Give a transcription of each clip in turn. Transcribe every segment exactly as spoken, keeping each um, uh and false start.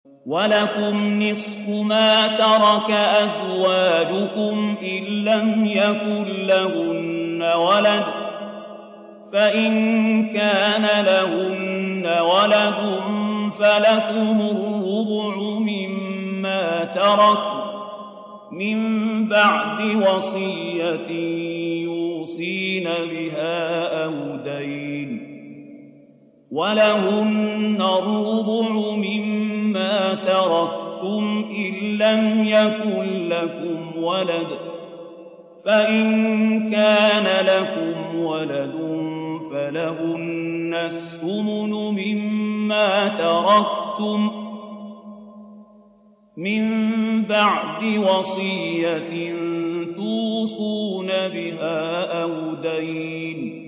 ولكم نصف ما ترك أزواجكم إن لم يكن لهن ولد فإن كان لهن ولد فلكم الربع مما ترك من بعد وصية يوصين بها أو دين ولهن الربع مما تركتم إن لم يكن لكم ولد فإن كان لكم ولد فلهن الثمن مما تركتم من بعد وصية توصون بها أو دين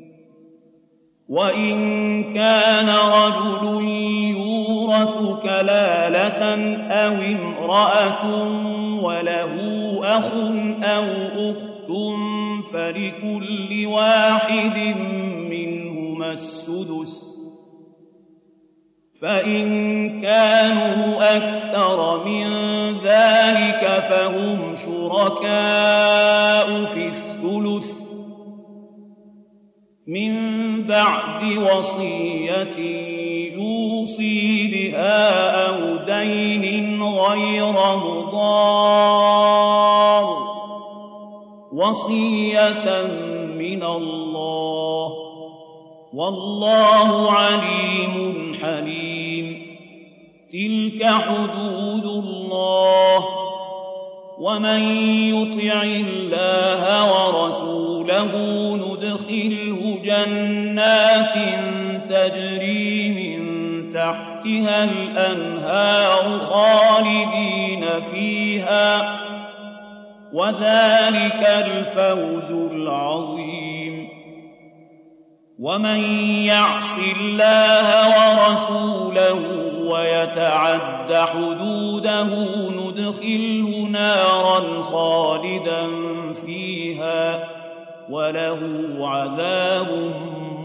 وإن كان رجل يورث كلالة أو امرأة وله أخ أو أخت فلكل واحد منهما السدس فإن كانوا أكثر من ذلك فهم شركاء في الثلث من بعد وصية يوصي بها أو دين غير مضار وصية من الله والله عليم حليم. تلك حدود الله ومن يطع الله ورسوله ندخله جنات تجري من تحتها الأنهار خالدين فيها وذلك الفوز العظيم. ومن يعص الله ورسوله ويتعد حدوده ندخله نارا خالدا فيها وله عذاب